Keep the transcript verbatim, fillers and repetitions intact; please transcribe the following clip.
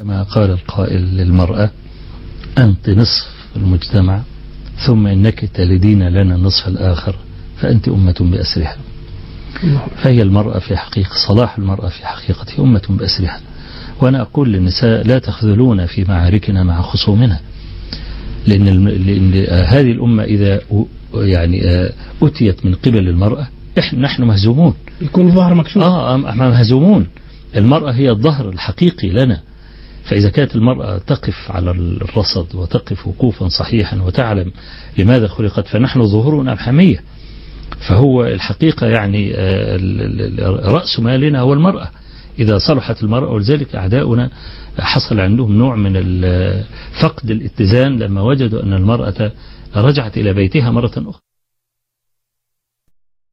كما قال القائل للمرأة: أنت نصف المجتمع، ثم إنك تلدين لنا النصف الآخر، فأنت أمة بأسرها. فهي المرأة في حقيقة، صلاح المرأة في حقيقة أمة بأسرها. وأنا أقول للنساء: لا تخذلونا في معاركنا مع خصومنا، لأن, لأن هذه الأمة إذا يعني أتيت من قبل المرأة إحنا نحن مهزومون، يكون الظهر مكشوف. آه مهزومون. المرأة هي الظهر الحقيقي لنا، فإذا كانت المرأة تقف على الرصد وتقف وقوفا صحيحا وتعلم لماذا خلقت، فنحن ظهورنا الحمية. فهو الحقيقة يعني رأس مالنا هو المرأة. إذا صلحت المرأة، ولذلك أعداؤنا حصل عندهم نوع من فقد الاتزان لما وجدوا أن المرأة رجعت إلى بيتها مرة أخرى.